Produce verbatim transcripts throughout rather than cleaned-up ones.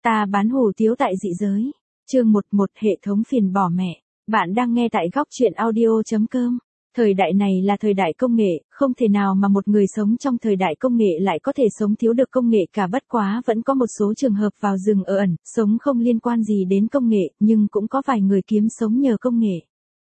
Ta bán hủ tiếu tại dị giới. Chương một một Hệ thống phiền bỏ mẹ. Bạn đang nghe tại góc truyện audio chấm com. Thời đại này là thời đại công nghệ, không thể nào mà một người sống trong thời đại công nghệ lại có thể sống thiếu được công nghệ cả, bất quá vẫn có một số trường hợp vào rừng ở ẩn, sống không liên quan gì đến công nghệ, nhưng cũng có vài người kiếm sống nhờ công nghệ.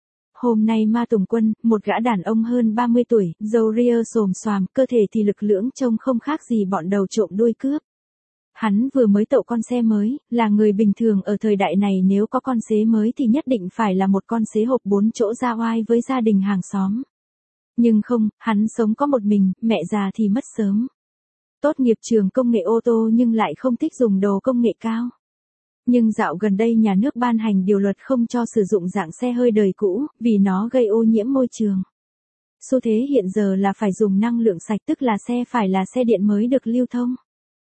Hôm nay Ma Tùng Quân, một gã đàn ông hơn ba mươi tuổi, râu ria xồm xoàm, cơ thể thì lực lưỡng, trông không khác gì bọn đầu trộm đuôi cướp. Hắn vừa mới tậu con xe mới, là người bình thường ở thời đại này nếu có con xế mới thì nhất định phải là một con xế hộp bốn chỗ ra oai với gia đình hàng xóm. Nhưng không, hắn sống có một mình, mẹ già thì mất sớm. Tốt nghiệp trường công nghệ ô tô nhưng lại không thích dùng đồ công nghệ cao. Nhưng dạo gần đây nhà nước ban hành điều luật không cho sử dụng dạng xe hơi đời cũ, vì nó gây ô nhiễm môi trường. Xu thế hiện giờ là phải dùng năng lượng sạch, tức là xe phải là xe điện mới được lưu thông.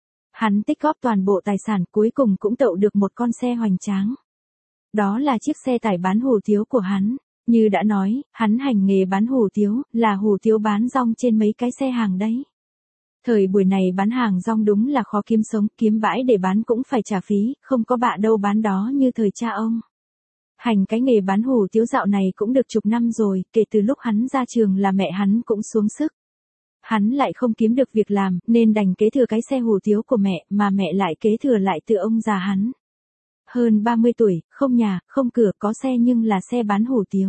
Hắn tích góp toàn bộ tài sản, cuối cùng cũng tậu được một con xe hoành tráng. Đó là chiếc xe tải bán hủ tiếu của hắn. Như đã nói, hắn hành nghề bán hủ tiếu, là hủ tiếu bán rong trên mấy cái xe hàng đấy. Thời buổi này bán hàng rong đúng là khó kiếm sống, kiếm bãi để bán cũng phải trả phí, không có bạ đâu bán đó như thời cha ông. Hành cái nghề bán hủ tiếu dạo này cũng được chục năm rồi, kể từ lúc hắn ra trường là mẹ hắn cũng xuống sức. Hắn lại không kiếm được việc làm, nên đành kế thừa cái xe hủ tiếu của mẹ, mà mẹ lại kế thừa lại từ ông già hắn. Hơn ba mươi tuổi, không nhà, không cửa, có xe nhưng là xe bán hủ tiếu.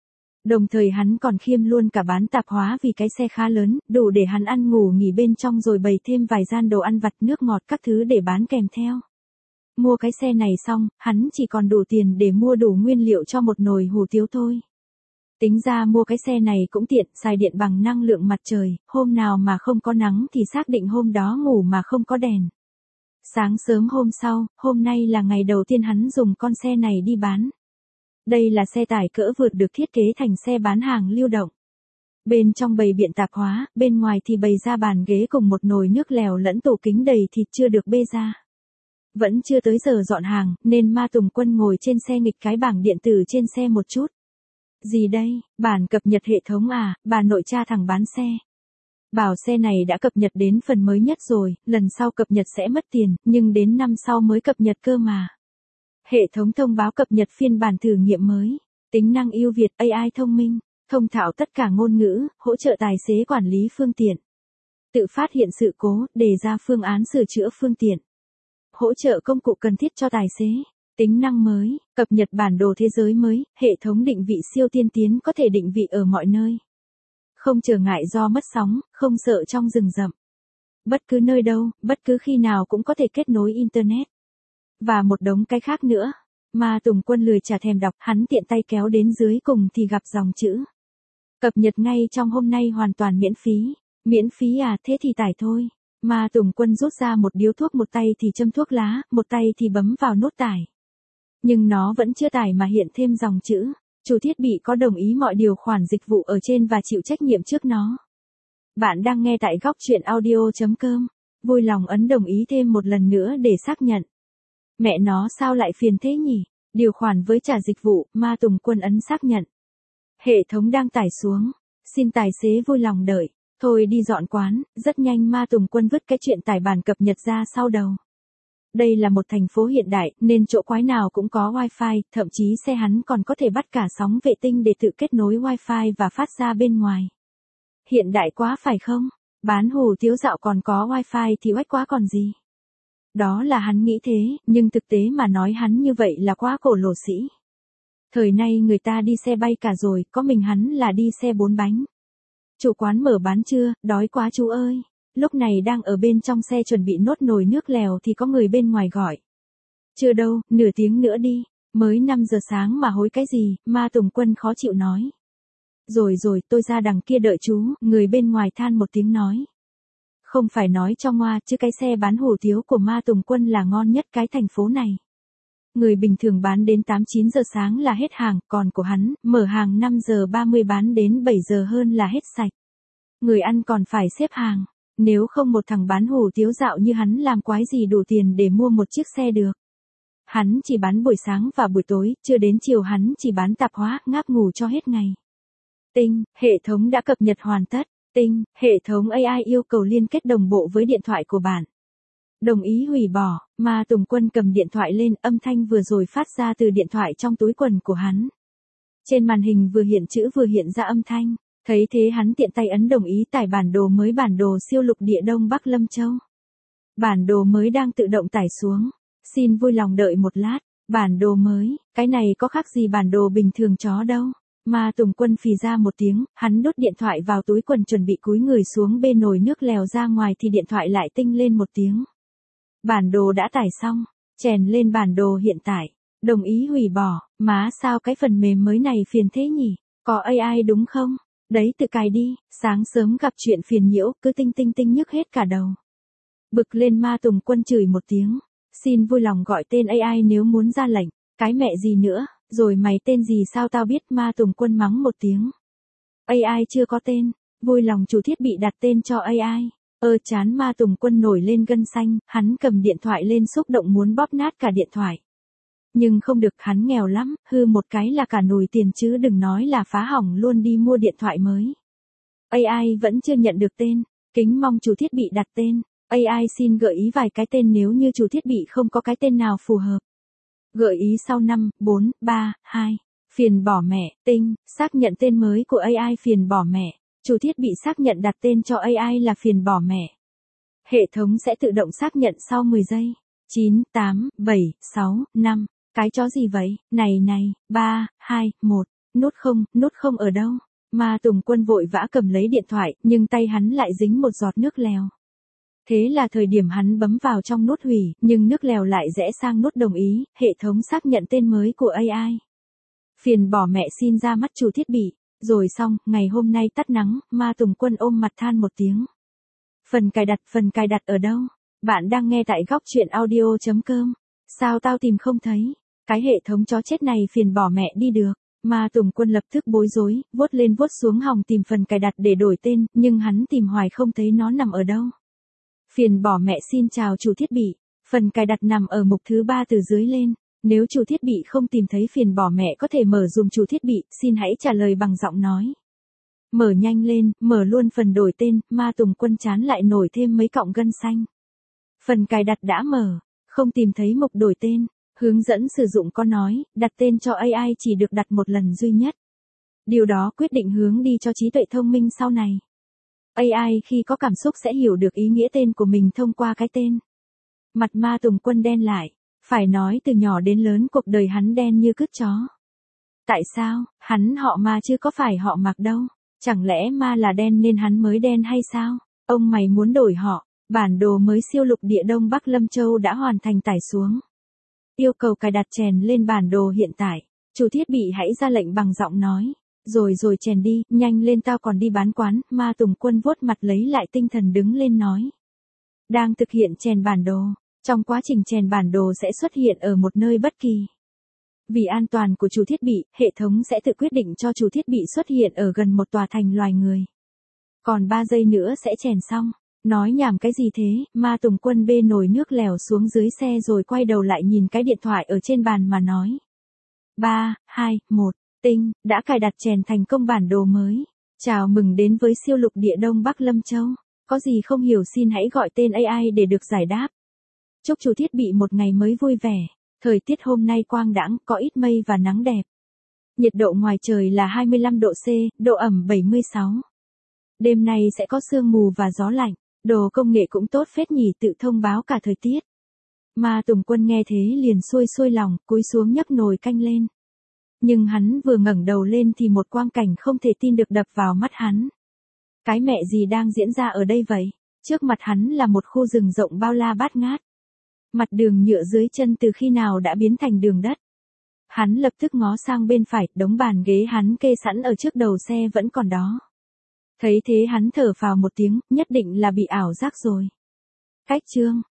Đồng thời hắn còn khiêm luôn cả bán tạp hóa vì cái xe khá lớn, đủ để hắn ăn ngủ nghỉ bên trong rồi bày thêm vài gian đồ ăn vặt nước ngọt các thứ để bán kèm theo. Mua cái xe này xong, hắn chỉ còn đủ tiền để mua đủ nguyên liệu cho một nồi hủ tiếu thôi. Tính ra mua cái xe này cũng tiện, xài điện bằng năng lượng mặt trời, hôm nào mà không có nắng thì xác định hôm đó ngủ mà không có đèn. Sáng sớm hôm sau, hôm nay là ngày đầu tiên hắn dùng con xe này đi bán. Đây là xe tải cỡ vượt được thiết kế thành xe bán hàng lưu động. Bên trong bày biện tạp hóa, bên ngoài thì bày ra bàn ghế cùng một nồi nước lèo lẫn tủ kính đầy thịt chưa được bê ra. Vẫn chưa tới giờ dọn hàng, nên Ma Tùng Quân ngồi trên xe nghịch cái bảng điện tử trên xe một chút. Gì đây, bản cập nhật hệ thống à, bà nội cha thằng bán xe. Bảo xe này đã cập nhật đến phần mới nhất rồi, lần sau cập nhật sẽ mất tiền, nhưng đến năm sau mới cập nhật cơ mà. Hệ thống thông báo cập nhật phiên bản thử nghiệm mới. Tính năng ưu việt, a i thông minh, thông thạo tất cả ngôn ngữ, hỗ trợ tài xế quản lý phương tiện. Tự phát hiện sự cố, đề ra phương án sửa chữa phương tiện. Hỗ trợ công cụ cần thiết cho tài xế. Tính năng mới, cập nhật bản đồ thế giới mới, hệ thống định vị siêu tiên tiến có thể định vị ở mọi nơi. Không trở ngại do mất sóng, không sợ trong rừng rậm. Bất cứ nơi đâu, bất cứ khi nào cũng có thể kết nối Internet. Và một đống cái khác nữa. Ma Tùng Quân lười chả thèm đọc, hắn tiện tay kéo đến dưới cùng thì gặp dòng chữ. Cập nhật ngay trong hôm nay hoàn toàn miễn phí. Miễn phí à, thế thì tải thôi. Ma Tùng Quân rút ra một điếu thuốc, một tay thì châm thuốc lá, một tay thì bấm vào nút tải. Nhưng nó vẫn chưa tải mà hiện thêm dòng chữ. Chủ thiết bị có đồng ý mọi điều khoản dịch vụ ở trên và chịu trách nhiệm trước nó. Bạn đang nghe tại góc truyện audio chấm com. Vui lòng ấn đồng ý thêm một lần nữa để xác nhận. Mẹ nó sao lại phiền thế nhỉ? Điều khoản với trả dịch vụ, Ma Tùng Quân ấn xác nhận. Hệ thống đang tải xuống. Xin tài xế vui lòng đợi. Thôi đi dọn quán, rất nhanh Ma Tùng Quân vứt cái chuyện tải bản cập nhật ra sau đầu. Đây là một thành phố hiện đại, nên chỗ quái nào cũng có wifi, thậm chí xe hắn còn có thể bắt cả sóng vệ tinh để tự kết nối wifi và phát ra bên ngoài. Hiện đại quá phải không? Bán hủ tiếu dạo còn có wifi thì oách quá còn gì. Đó là hắn nghĩ thế, nhưng thực tế mà nói hắn như vậy là quá cổ lỗ sĩ. Thời nay người ta đi xe bay cả rồi, có mình hắn là đi xe bốn bánh. Chủ quán mở bán chưa, đói quá chú ơi. Lúc này đang ở bên trong xe chuẩn bị nốt nồi nước lèo thì có người bên ngoài gọi. Chưa đâu, nửa tiếng nữa đi. Mới năm giờ sáng mà hối cái gì, Ma Tùng Quân khó chịu nói. Rồi rồi, tôi ra đằng kia đợi chú, người bên ngoài than một tiếng nói. Không phải nói cho ngoa chứ cái xe bán hủ tiếu của Ma Tùng Quân là ngon nhất cái thành phố này. Người bình thường bán đến tám chín giờ sáng là hết hàng, còn của hắn, mở hàng năm giờ ba mươi bán đến bảy giờ hơn là hết sạch. Người ăn còn phải xếp hàng. Nếu không một thằng bán hủ tiếu dạo như hắn làm quái gì đủ tiền để mua một chiếc xe được. Hắn chỉ bán buổi sáng và buổi tối, chưa đến chiều hắn chỉ bán tạp hóa, ngáp ngủ cho hết ngày. Tinh, hệ thống đã cập nhật hoàn tất. Tinh, hệ thống a i yêu cầu liên kết đồng bộ với điện thoại của bạn. Đồng ý hủy bỏ, Ma Tùng Quân cầm điện thoại lên, âm thanh vừa rồi phát ra từ điện thoại trong túi quần của hắn. Trên màn hình vừa hiện chữ vừa hiện ra âm thanh, thấy thế hắn tiện tay ấn đồng ý tải bản đồ mới, bản đồ siêu lục địa Đông Bắc Lâm Châu. Bản đồ mới đang tự động tải xuống, xin vui lòng đợi một lát, bản đồ mới, cái này có khác gì bản đồ bình thường chó đâu. Ma Tùng Quân phì ra một tiếng, hắn đút điện thoại vào túi quần chuẩn bị cúi người xuống bê nồi nước lèo ra ngoài thì điện thoại lại tinh lên một tiếng. Bản đồ đã tải xong, chèn lên bản đồ hiện tại, đồng ý hủy bỏ, má sao cái phần mềm mới này phiền thế nhỉ, có a i đúng không? Đấy tự cài đi, sáng sớm gặp chuyện phiền nhiễu, cứ tinh tinh tinh nhức hết cả đầu. Bực lên Ma Tùng Quân chửi một tiếng, xin vui lòng gọi tên a i nếu muốn ra lệnh, cái mẹ gì nữa, rồi mày tên gì sao tao biết. Ma Tùng Quân mắng một tiếng. a i chưa có tên, vui lòng chủ thiết bị đặt tên cho a i. Ơ chán, Ma Tùng Quân nổi lên gân xanh, hắn cầm điện thoại lên xúc động muốn bóp nát cả điện thoại. Nhưng không được, hắn nghèo lắm, hư một cái là cả nồi tiền chứ đừng nói là phá hỏng luôn đi mua điện thoại mới. a i vẫn chưa nhận được tên, kính mong chủ thiết bị đặt tên. a i xin gợi ý vài cái tên nếu như chủ thiết bị không có cái tên nào phù hợp. Gợi ý sau năm, bốn, ba, hai. Phiền bỏ mẹ, tinh, xác nhận tên mới của a i phiền bỏ mẹ. Chủ thiết bị xác nhận đặt tên cho a i là phiền bỏ mẹ. Hệ thống sẽ tự động xác nhận sau mười giây. chín, tám, bảy, sáu, năm. Cái chó gì vậy? Này này, ba, hai, một. Nút không, nút không ở đâu? Ma Tùng Quân vội vã cầm lấy điện thoại, nhưng tay hắn lại dính một giọt nước lèo. Thế là thời điểm hắn bấm vào trong nút hủy, nhưng nước lèo lại rẽ sang nút đồng ý, hệ thống xác nhận tên mới của a i. Phiền bỏ mẹ xin ra mắt chủ thiết bị. Rồi xong, ngày hôm nay tắt nắng, Ma Tùng Quân ôm mặt than một tiếng. Phần cài đặt, phần cài đặt ở đâu? Bạn đang nghe tại góc truyện audio chấm com. Sao tao tìm không thấy? Cái hệ thống chó chết này phiền bỏ mẹ đi được. Ma Tùng Quân lập tức bối rối, vuốt lên vuốt xuống hòng tìm phần cài đặt để đổi tên, nhưng hắn tìm hoài không thấy nó nằm ở đâu. Phiền bỏ mẹ xin chào chủ thiết bị. Phần cài đặt nằm ở mục thứ ba từ dưới lên. Nếu chủ thiết bị không tìm thấy phiền bỏ mẹ có thể mở dùm chủ thiết bị, xin hãy trả lời bằng giọng nói. Mở nhanh lên, mở luôn phần đổi tên, Ma Tùng Quân chán lại nổi thêm mấy cọng gân xanh. Phần cài đặt đã mở, không tìm thấy mục đổi tên, hướng dẫn sử dụng có nói, đặt tên cho a i chỉ được đặt một lần duy nhất. Điều đó quyết định hướng đi cho trí tuệ thông minh sau này. a i khi có cảm xúc sẽ hiểu được ý nghĩa tên của mình thông qua cái tên. Mặt Ma Tùng Quân đen lại. Phải nói từ nhỏ đến lớn cuộc đời hắn đen như cứt chó. Tại sao, hắn họ Ma chứ có phải họ Mạc đâu. Chẳng lẽ Ma là đen nên hắn mới đen hay sao? Ông mày muốn đổi họ. Bản đồ mới siêu lục địa Đông Bắc Lâm Châu đã hoàn thành tải xuống. Yêu cầu cài đặt chèn lên bản đồ hiện tại. Chủ thiết bị hãy ra lệnh bằng giọng nói. Rồi rồi chèn đi, nhanh lên tao còn đi bán quán. Ma Tùng Quân vuốt mặt lấy lại tinh thần đứng lên nói. Đang thực hiện chèn bản đồ. Trong quá trình chèn bản đồ sẽ xuất hiện ở một nơi bất kỳ. Vì an toàn của chủ thiết bị, hệ thống sẽ tự quyết định cho chủ thiết bị xuất hiện ở gần một tòa thành loài người. Còn ba giây nữa sẽ chèn xong. Nói nhảm cái gì thế, Ma Tùng Quân bê nồi nước lèo xuống dưới xe rồi quay đầu lại nhìn cái điện thoại ở trên bàn mà nói. ba, hai, một, tinh, đã cài đặt chèn thành công bản đồ mới. Chào mừng đến với siêu lục địa Đông Bắc Lâm Châu. Có gì không hiểu xin hãy gọi tên a i để được giải đáp. Chúc chủ thiết bị một ngày mới vui vẻ. Thời tiết hôm nay quang đãng, có ít mây và nắng đẹp. Nhiệt độ ngoài trời là hai mươi lăm độ C, độ ẩm bảy mươi sáu. Đêm nay sẽ có sương mù và gió lạnh. Đồ công nghệ cũng tốt phết nhỉ, tự thông báo cả thời tiết. Ma Tùng Quân nghe thế liền xuôi xuôi lòng, cúi xuống nhấc nồi canh lên. Nhưng hắn vừa ngẩng đầu lên thì một quang cảnh không thể tin được đập vào mắt hắn. Cái mẹ gì đang diễn ra ở đây vậy? Trước mặt hắn là một khu rừng rộng bao la bát ngát. Mặt đường nhựa dưới chân từ khi nào đã biến thành đường đất. Hắn lập tức ngó sang bên phải, đống bàn ghế hắn kê sẵn ở trước đầu xe vẫn còn đó. Thấy thế hắn thở phào một tiếng, nhất định là bị ảo giác rồi. Cách chương